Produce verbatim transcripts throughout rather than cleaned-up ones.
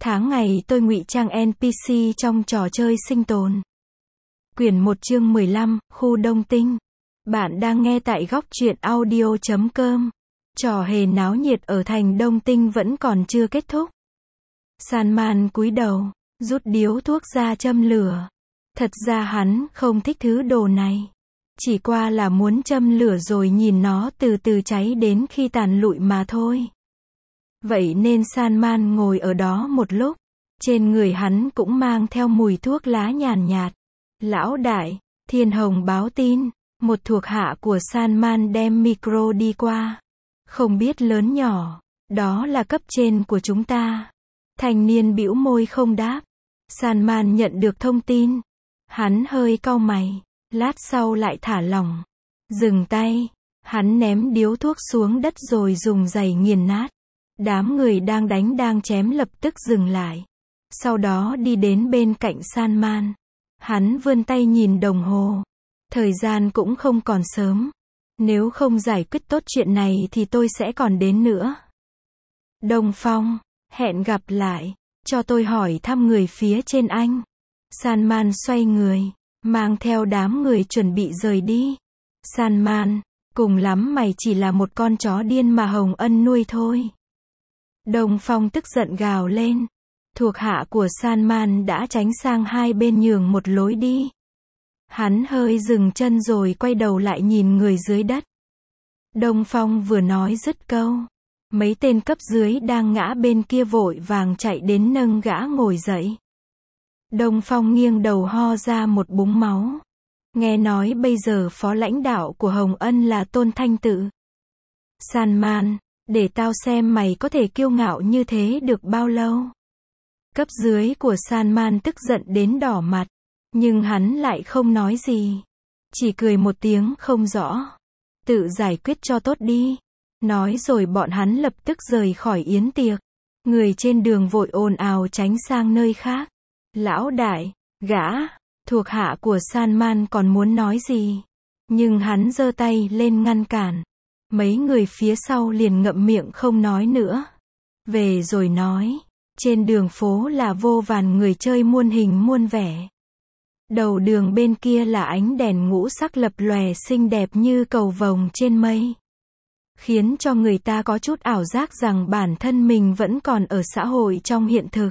Tháng ngày tôi ngụy trang en pê xê trong trò chơi sinh tồn. Quyển một chương mười lăm, khu Đông Tinh. Bạn đang nghe tại góc truyện audio chấm com. Trò hề náo nhiệt ở thành Đông Tinh vẫn còn chưa kết thúc. Salman cúi đầu, rút điếu thuốc ra châm lửa. Thật ra hắn không thích thứ đồ này. Chỉ qua là muốn châm lửa rồi nhìn nó từ từ cháy đến khi tàn lụi mà thôi. Vậy nên Salman ngồi ở đó một lúc. Trên người hắn cũng mang theo mùi thuốc lá nhàn nhạt. Lão đại, Thiên Hồng báo tin, một thuộc hạ của Salman đem micro đi qua. Không biết lớn nhỏ, đó là cấp trên của chúng ta. Thanh niên bĩu môi không đáp. Salman nhận được thông tin. Hắn hơi cau mày, lát sau lại thả lỏng. Dừng tay, hắn ném điếu thuốc xuống đất rồi dùng giày nghiền nát. Đám người đang đánh đang chém lập tức dừng lại. Sau đó đi đến bên cạnh Salman. Hắn vươn tay nhìn đồng hồ. Thời gian cũng không còn sớm. Nếu không giải quyết tốt chuyện này thì tôi sẽ còn đến nữa. Đông Phong, hẹn gặp lại. Cho tôi hỏi thăm người phía trên anh. Salman xoay người, mang theo đám người chuẩn bị rời đi. Salman, cùng lắm mày chỉ là một con chó điên mà Hồng Ân nuôi thôi. Đông Phong tức giận gào lên. Thuộc hạ của Salman đã tránh sang hai bên nhường một lối đi. Hắn hơi dừng chân rồi quay đầu lại nhìn người dưới đất. Đông Phong vừa nói dứt câu. Mấy tên cấp dưới đang ngã bên kia vội vàng chạy đến nâng gã ngồi dậy. Đông Phong nghiêng đầu ho ra một búng máu. Nghe nói bây giờ phó lãnh đạo của Hồng Ân là Tôn Thanh Tự. Salman, để tao xem mày có thể kiêu ngạo như thế được bao lâu. Cấp dưới của Salman tức giận đến đỏ mặt. Nhưng hắn lại không nói gì. Chỉ cười một tiếng không rõ. Tự giải quyết cho tốt đi. Nói rồi bọn hắn lập tức rời khỏi yến tiệc. Người trên đường vội ồn ào tránh sang nơi khác. Lão đại, gã, thuộc hạ của Salman còn muốn nói gì. Nhưng hắn giơ tay lên ngăn cản. Mấy người phía sau liền ngậm miệng không nói nữa. Về rồi nói. Trên đường phố là vô vàn người chơi muôn hình muôn vẻ. Đầu đường bên kia là ánh đèn ngũ sắc lập lòe xinh đẹp như cầu vồng trên mây. Khiến cho người ta có chút ảo giác rằng bản thân mình vẫn còn ở xã hội trong hiện thực.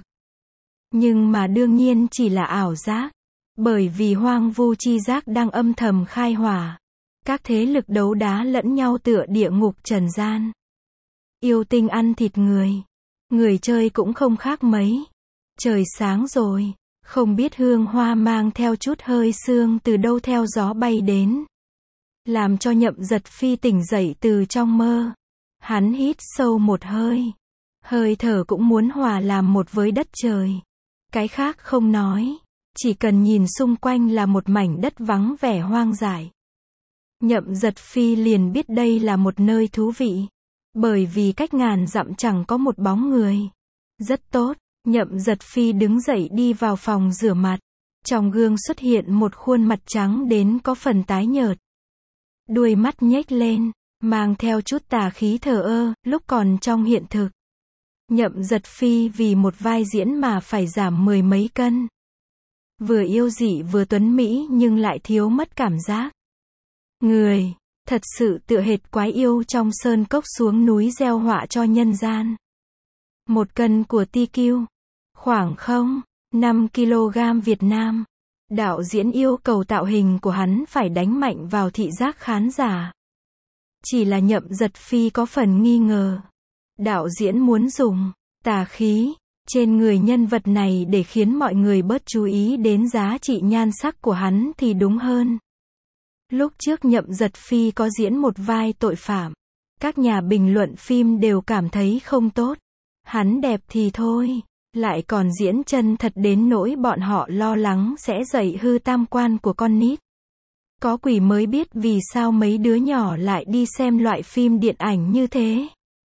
Nhưng mà đương nhiên chỉ là ảo giác. Bởi vì hoang vu chi giác đang âm thầm khai hỏa. Các thế lực đấu đá lẫn nhau tựa địa ngục trần gian. Yêu tinh ăn thịt người. Người chơi cũng không khác mấy. Trời sáng rồi. Không biết hương hoa mang theo chút hơi sương từ đâu theo gió bay đến. Làm cho Nhậm Giật Phi tỉnh dậy từ trong mơ. Hắn hít sâu một hơi. Hơi thở cũng muốn hòa làm một với đất trời. Cái khác không nói. Chỉ cần nhìn xung quanh là một mảnh đất vắng vẻ hoang dại. Nhậm Giật Phi liền biết đây là một nơi thú vị. Bởi vì cách ngàn dặm chẳng có một bóng người. Rất tốt. Nhậm Giật Phi đứng dậy đi vào phòng rửa mặt. Trong gương xuất hiện một khuôn mặt trắng đến có phần tái nhợt. Đuôi mắt nhếch lên, mang theo chút tà khí thờ ơ, lúc còn trong hiện thực. Nhậm Giật Phi vì một vai diễn mà phải giảm mười mấy cân. Vừa yêu dị vừa tuấn mỹ nhưng lại thiếu mất cảm giác. Người, thật sự tựa hệt quái yêu trong sơn cốc xuống núi gieo họa cho nhân gian. Một cân của tê quy. Khoảng không, năm ki lô gam Việt Nam. Đạo diễn yêu cầu tạo hình của hắn phải đánh mạnh vào thị giác khán giả. Chỉ là Nhậm Giật Phi có phần nghi ngờ. Đạo diễn muốn dùng tà khí trên người nhân vật này để khiến mọi người bớt chú ý đến giá trị nhan sắc của hắn thì đúng hơn. Lúc trước Nhậm Giật Phi có diễn một vai tội phạm. Các nhà bình luận phim đều cảm thấy không tốt. Hắn đẹp thì thôi. Lại còn diễn chân thật đến nỗi bọn họ lo lắng sẽ dậy hư tam quan của con nít. Có quỷ mới biết vì sao mấy đứa nhỏ lại đi xem loại phim điện ảnh như thế.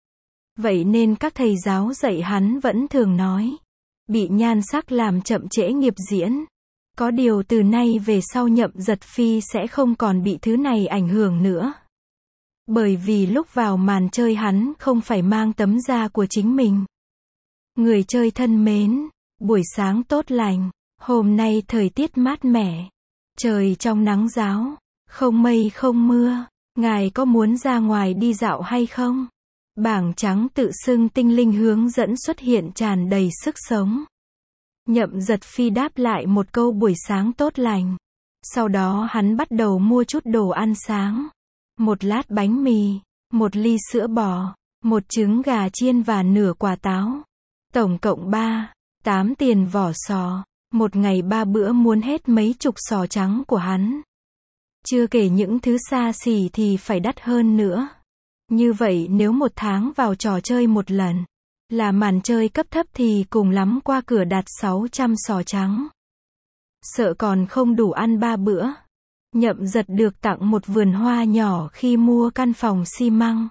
Vậy nên các thầy giáo dạy hắn vẫn thường nói. Bị nhan sắc làm chậm trễ nghiệp diễn. Có điều từ nay về sau Nhậm Giật Phi sẽ không còn bị thứ này ảnh hưởng nữa. Bởi vì lúc vào màn chơi hắn không phải mang tấm da của chính mình. Người chơi thân mến, buổi sáng tốt lành, hôm nay thời tiết mát mẻ, trời trong nắng ráo, không mây không mưa, ngài có muốn ra ngoài đi dạo hay không? Bảng trắng tự xưng tinh linh hướng dẫn xuất hiện tràn đầy sức sống. Nhậm Giật Phi đáp lại một câu buổi sáng tốt lành. Sau đó hắn bắt đầu mua chút đồ ăn sáng. Một lát bánh mì, một ly sữa bò, một trứng gà chiên và nửa quả táo. Tổng cộng ba, tám tiền vỏ sò. Một ngày ba bữa muốn hết mấy chục sò trắng của hắn. Chưa kể những thứ xa xỉ thì phải đắt hơn nữa. Như vậy nếu một tháng vào trò chơi một lần, là màn chơi cấp thấp thì cùng lắm qua cửa đạt sáu trăm sò trắng. Sợ còn không đủ ăn ba bữa. Nhậm Giật được tặng một vườn hoa nhỏ khi mua căn phòng xi măng.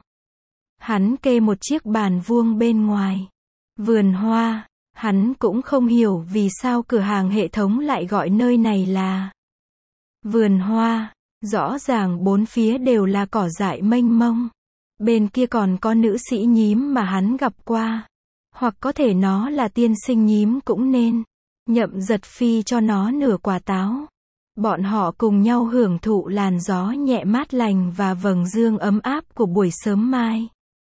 Hắn kê một chiếc bàn vuông bên ngoài. Vườn hoa, hắn cũng không hiểu vì sao cửa hàng hệ thống lại gọi nơi này là vườn hoa. Rõ ràng bốn phía đều là cỏ dại mênh mông. Bên kia còn có nữ sĩ nhím mà hắn gặp qua. Hoặc có thể nó là tiên sinh nhím cũng nên. Nhậm Giật Phi cho nó nửa quả táo. Bọn họ cùng nhau hưởng thụ làn gió nhẹ mát lành và vầng dương ấm áp của buổi sớm mai.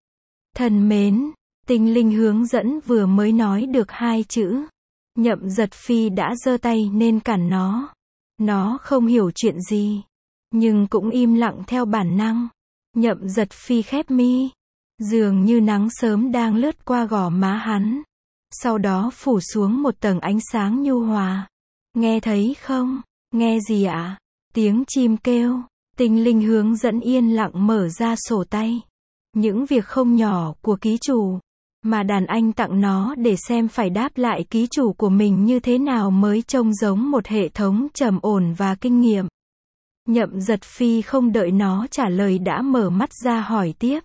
Thân mến, tinh linh hướng dẫn vừa mới nói được hai chữ. Nhậm Giật Phi đã giơ tay nên cản nó. Nó không hiểu chuyện gì, nhưng cũng im lặng theo bản năng. Nhậm Giật Phi khép mi. Dường như nắng sớm đang lướt qua gò má hắn. Sau đó phủ xuống một tầng ánh sáng nhu hòa. Nghe thấy không? Nghe gì ạ? À? Tiếng chim kêu. Tinh linh hướng dẫn yên lặng mở ra sổ tay. Những việc không nhỏ của ký chủ, mà đàn anh tặng nó để xem phải đáp lại ký chủ của mình như thế nào mới trông giống một hệ thống trầm ổn và kinh nghiệm. Nhậm Giật Phi không đợi nó trả lời đã mở mắt ra hỏi tiếp.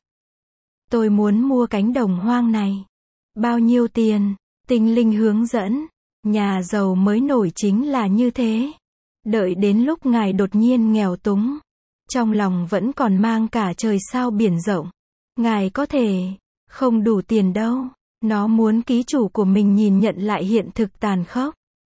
Tôi muốn mua cánh đồng hoang này. Bao nhiêu tiền? Tinh linh hướng dẫn. Nhà giàu mới nổi chính là như thế. Đợi đến lúc ngài đột nhiên nghèo túng, trong lòng vẫn còn mang cả trời sao biển rộng, ngài có thể không đủ tiền đâu. Nó muốn ký chủ của mình nhìn nhận lại hiện thực tàn khốc.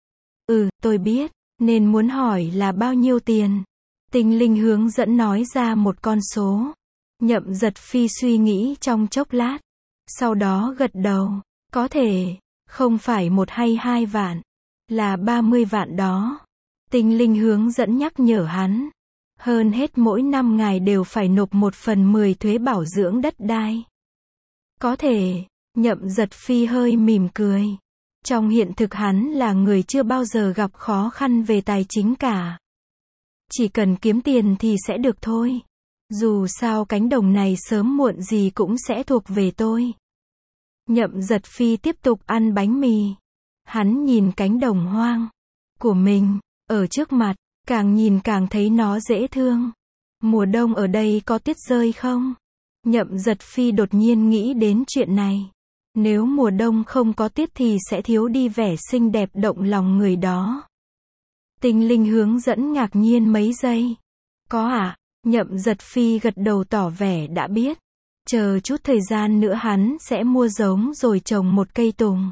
Ừ, tôi biết, nên muốn hỏi là bao nhiêu tiền. Tinh linh hướng dẫn nói ra một con số. Nhậm Giật Phi suy nghĩ trong chốc lát. Sau đó gật đầu. Có thể, không phải một hay hai vạn, là ba mươi vạn đó. Tinh linh hướng dẫn nhắc nhở hắn. Hơn hết mỗi năm ngài đều phải nộp một phần mười thuế bảo dưỡng đất đai. Có thể, Nhậm Giật Phi hơi mỉm cười. Trong hiện thực hắn là người chưa bao giờ gặp khó khăn về tài chính cả. Chỉ cần kiếm tiền thì sẽ được thôi. Dù sao cánh đồng này sớm muộn gì cũng sẽ thuộc về tôi. Nhậm Giật Phi tiếp tục ăn bánh mì. Hắn nhìn cánh đồng hoang của mình ở trước mặt, càng nhìn càng thấy nó dễ thương. Mùa đông ở đây có tuyết rơi không? Nhậm Giật Phi đột nhiên nghĩ đến chuyện này. Nếu mùa đông không có tuyết thì sẽ thiếu đi vẻ xinh đẹp động lòng người đó. Tinh linh hướng dẫn ngạc nhiên mấy giây. Có à? Nhậm Giật Phi gật đầu tỏ vẻ đã biết. Chờ chút thời gian nữa hắn sẽ mua giống rồi trồng một cây tùng.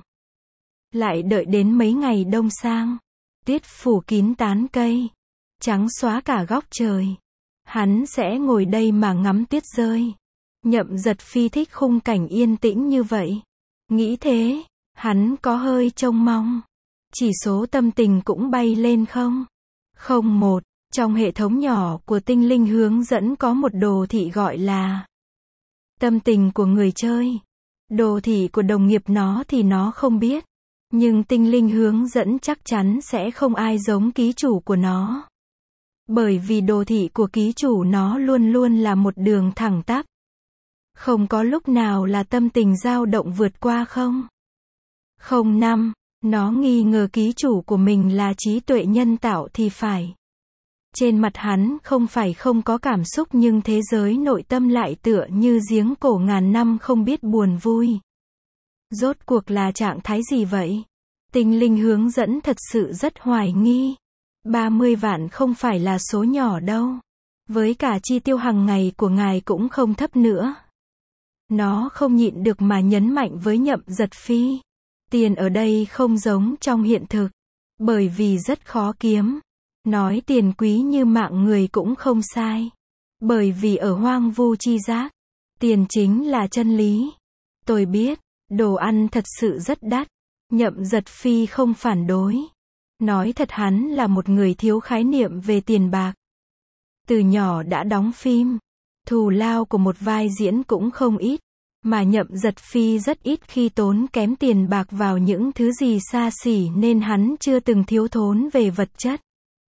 Lại đợi đến mấy ngày đông sang. Tuyết phủ kín tán cây. Trắng xóa cả góc trời. Hắn sẽ ngồi đây mà ngắm tuyết rơi. Nhậm Giật Phi thích khung cảnh yên tĩnh như vậy. Nghĩ thế, hắn có hơi trông mong. Chỉ số tâm tình cũng bay lên không? Không một, trong hệ thống nhỏ của tinh linh hướng dẫn có một đồ thị gọi là tâm tình của người chơi. Đồ thị của đồng nghiệp nó thì nó không biết. Nhưng tinh linh hướng dẫn chắc chắn sẽ không ai giống ký chủ của nó. Bởi vì đồ thị của ký chủ nó luôn luôn là một đường thẳng tắp. Không có lúc nào là tâm tình dao động vượt qua không. Không năm, nó nghi ngờ ký chủ của mình là trí tuệ nhân tạo thì phải. Trên mặt hắn không phải không có cảm xúc nhưng thế giới nội tâm lại tựa như giếng cổ ngàn năm không biết buồn vui. Rốt cuộc là trạng thái gì vậy? Tinh linh hướng dẫn thật sự rất hoài nghi. ba mươi vạn không phải là số nhỏ đâu. Với cả chi tiêu hàng ngày của ngài cũng không thấp nữa. Nó không nhịn được mà nhấn mạnh với Nhậm Giật Phi. Tiền ở đây không giống trong hiện thực. Bởi vì rất khó kiếm. Nói tiền quý như mạng người cũng không sai. Bởi vì ở hoang vu chi giác, tiền chính là chân lý. Tôi biết, đồ ăn thật sự rất đắt. Nhậm Giật Phi không phản đối. Nói thật hắn là một người thiếu khái niệm về tiền bạc. Từ nhỏ đã đóng phim. Thù lao của một vai diễn cũng không ít. Mà Nhậm Giật Phi rất ít khi tốn kém tiền bạc vào những thứ gì xa xỉ nên hắn chưa từng thiếu thốn về vật chất.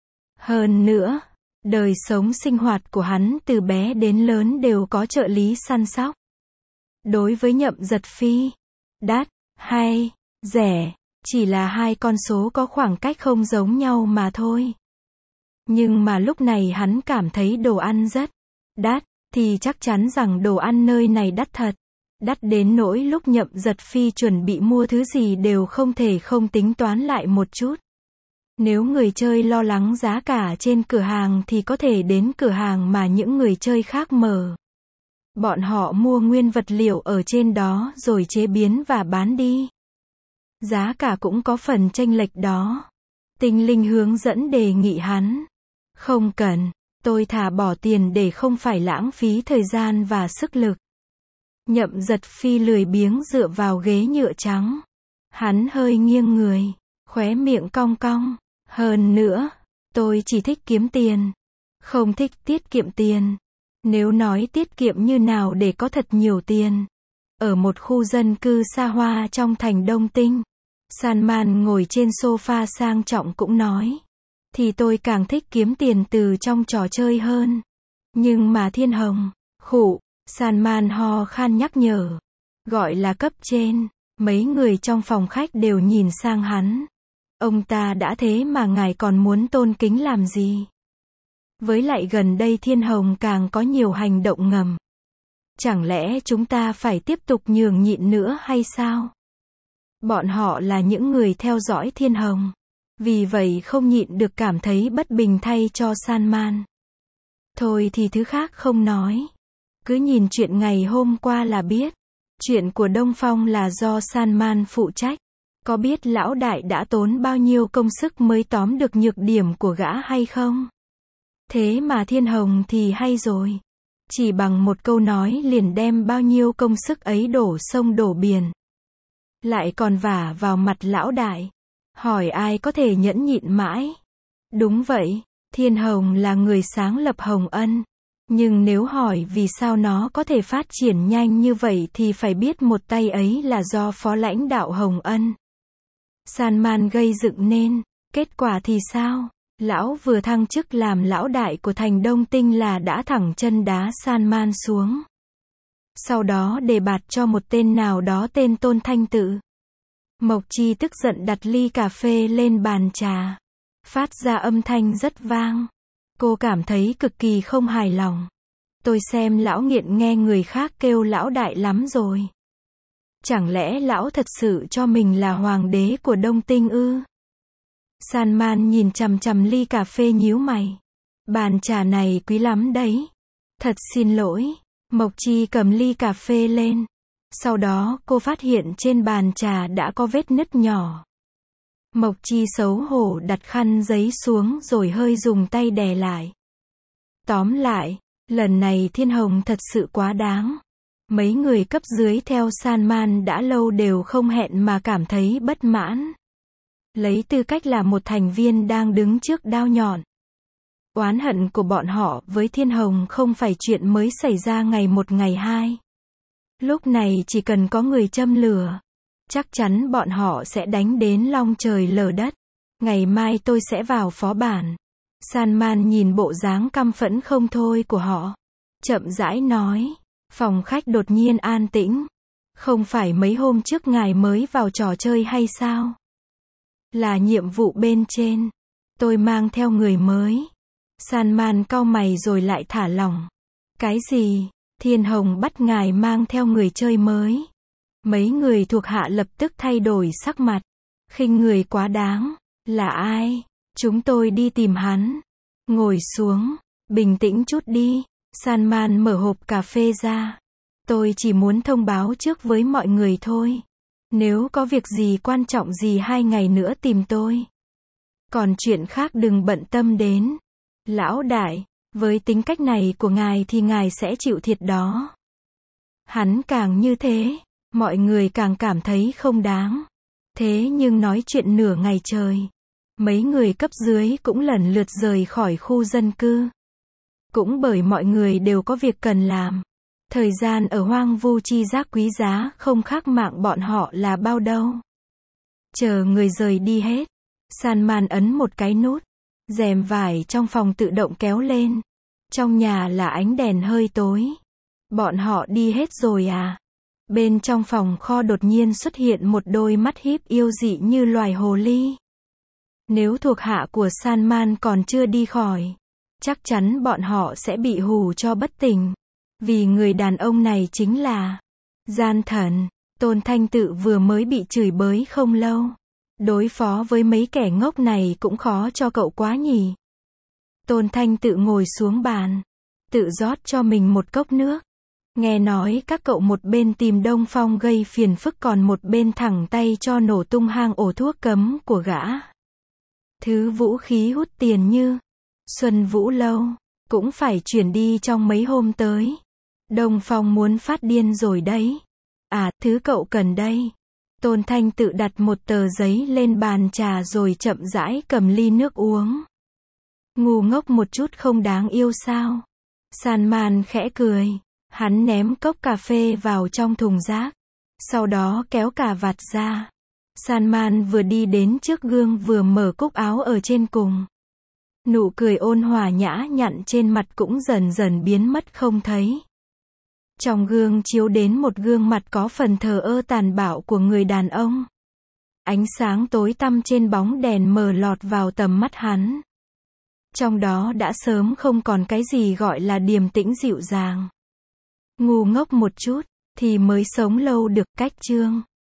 Hơn nữa, đời sống sinh hoạt của hắn từ bé đến lớn đều có trợ lý săn sóc. Đối với Nhậm Giật Phi, đắt, hay, rẻ, chỉ là hai con số có khoảng cách không giống nhau mà thôi. Nhưng mà lúc này hắn cảm thấy đồ ăn rất đắt, thì chắc chắn rằng đồ ăn nơi này đắt thật. Đắt đến nỗi lúc Nhậm Giật Phi chuẩn bị mua thứ gì đều không thể không tính toán lại một chút. Nếu người chơi lo lắng giá cả trên cửa hàng thì có thể đến cửa hàng mà những người chơi khác mở. Bọn họ mua nguyên vật liệu ở trên đó rồi chế biến và bán đi. Giá cả cũng có phần chênh lệch đó. Tinh Linh hướng dẫn đề nghị hắn. Không cần, tôi thà bỏ tiền để không phải lãng phí thời gian và sức lực. Nhậm Giật Phi lười biếng dựa vào ghế nhựa trắng. Hắn hơi nghiêng người, khóe miệng cong cong. Hơn nữa, tôi chỉ thích kiếm tiền. Không thích tiết kiệm tiền. Nếu nói tiết kiệm như nào để có thật nhiều tiền. Ở một khu dân cư xa hoa trong thành Đông Tinh, Salman ngồi trên sofa sang trọng cũng nói. Thì tôi càng thích kiếm tiền từ trong trò chơi hơn. Nhưng mà Thiên Hồng, khụ, Salman ho khan nhắc nhở. Gọi là cấp trên, mấy người trong phòng khách đều nhìn sang hắn. Ông ta đã thế mà ngài còn muốn tôn kính làm gì? Với lại gần đây Thiên Hồng càng có nhiều hành động ngầm. Chẳng lẽ chúng ta phải tiếp tục nhường nhịn nữa hay sao? Bọn họ là những người theo dõi Thiên Hồng. Vì vậy không nhịn được cảm thấy bất bình thay cho Salman. Thôi thì thứ khác không nói. Cứ nhìn chuyện ngày hôm qua là biết. Chuyện của Đông Phong là do Salman phụ trách. Có biết lão đại đã tốn bao nhiêu công sức mới tóm được nhược điểm của gã hay không? Thế mà Thiên Hồng thì hay rồi. Chỉ bằng một câu nói liền đem bao nhiêu công sức ấy đổ sông đổ biển. Lại còn vả vào mặt lão đại. Hỏi ai có thể nhẫn nhịn mãi? Đúng vậy, Thiên Hồng là người sáng lập Hồng Ân. Nhưng nếu hỏi vì sao nó có thể phát triển nhanh như vậy thì phải biết một tay ấy là do phó lãnh đạo Hồng Ân. Salman gây dựng nên. Kết quả thì sao? Lão vừa thăng chức làm lão đại của thành Đông Tinh là đã thẳng chân đá Salman xuống. Sau đó đề bạt cho một tên nào đó tên Tôn Thanh Tự. Mộc Chi tức giận đặt ly cà phê lên bàn trà. Phát ra âm thanh rất vang. Cô cảm thấy cực kỳ không hài lòng. Tôi xem lão nghiện nghe người khác kêu lão đại lắm rồi. Chẳng lẽ lão thật sự cho mình là hoàng đế của Đông Tinh ư? Salman nhìn chằm chằm ly cà phê nhíu mày. Bàn trà này quý lắm đấy. Thật xin lỗi. Mộc Chi cầm ly cà phê lên. Sau đó cô phát hiện trên bàn trà đã có vết nứt nhỏ. Mộc Chi xấu hổ đặt khăn giấy xuống rồi hơi dùng tay đè lại. Tóm lại, lần này Thiên Hồng thật sự quá đáng. Mấy người cấp dưới theo Salman đã lâu đều không hẹn mà cảm thấy bất mãn. Lấy tư cách là một thành viên đang đứng trước đao nhọn. Oán hận của bọn họ với Thiên Hồng không phải chuyện mới xảy ra ngày một ngày hai. Lúc này chỉ cần có người châm lửa, chắc chắn bọn họ sẽ đánh đến long trời lở đất. Ngày mai tôi sẽ vào phó bản. Salman nhìn bộ dáng căm phẫn không thôi của họ. Chậm rãi nói. Phòng khách đột nhiên an tĩnh. Không phải mấy hôm trước ngài mới vào trò chơi hay sao? Là nhiệm vụ bên trên. Tôi mang theo người mới. Salman cau mày rồi lại thả lỏng. Cái gì? Thiên Hồng bắt ngài mang theo người chơi mới. Mấy người thuộc hạ lập tức thay đổi sắc mặt. Khinh người quá đáng. Là ai? Chúng tôi đi tìm hắn. Ngồi xuống. Bình tĩnh chút đi. Salman mở hộp cà phê ra. Tôi chỉ muốn thông báo trước với mọi người thôi. Nếu có việc gì quan trọng gì hai ngày nữa tìm tôi. Còn chuyện khác đừng bận tâm đến. Lão đại, với tính cách này của ngài thì ngài sẽ chịu thiệt đó. Hắn càng như thế, mọi người càng cảm thấy không đáng. Thế nhưng nói chuyện nửa ngày trời. Mấy người cấp dưới cũng lần lượt rời khỏi khu dân cư. Cũng bởi mọi người đều có việc cần làm. Thời gian ở hoang vu chi giác quý giá không khác mạng bọn họ là bao đâu. Chờ người rời đi hết. Salman ấn một cái nút. Rèm vải trong phòng tự động kéo lên. Trong nhà là ánh đèn hơi tối. Bọn họ đi hết rồi à? Bên trong phòng kho đột nhiên xuất hiện một đôi mắt híp yêu dị như loài hồ ly. Nếu thuộc hạ của Salman còn chưa đi khỏi, chắc chắn bọn họ sẽ bị hù cho bất tỉnh. Vì người đàn ông này chính là gian thần. Tôn Thanh Tự vừa mới bị chửi bới không lâu. Đối phó với mấy kẻ ngốc này cũng khó cho cậu quá nhỉ. Tôn Thanh Tự ngồi xuống bàn, tự rót cho mình một cốc nước. Nghe nói các cậu một bên tìm Đông Phong gây phiền phức còn một bên thẳng tay cho nổ tung hang ổ thuốc cấm của gã. Thứ vũ khí hút tiền như Xuân Vũ Lâu cũng phải chuyển đi trong mấy hôm tới. Đông Phong muốn phát điên rồi đấy. À, thứ cậu cần đây. Tôn Thanh Tự đặt một tờ giấy lên bàn trà rồi chậm rãi cầm ly nước uống. Ngu ngốc một chút không đáng yêu sao? Salman khẽ cười. Hắn ném cốc cà phê vào trong thùng rác. Sau đó kéo cà vạt ra. Salman vừa đi đến trước gương vừa mở cúc áo ở trên cùng. Nụ cười ôn hòa nhã nhặn trên mặt cũng dần dần biến mất không thấy. Trong gương chiếu đến một gương mặt có phần thờ ơ tàn bạo của người đàn ông. Ánh sáng tối tăm trên bóng đèn mờ lọt vào tầm mắt hắn. Trong đó đã sớm không còn cái gì gọi là điềm tĩnh dịu dàng. Ngu ngốc một chút, thì mới sống lâu được. Cách chương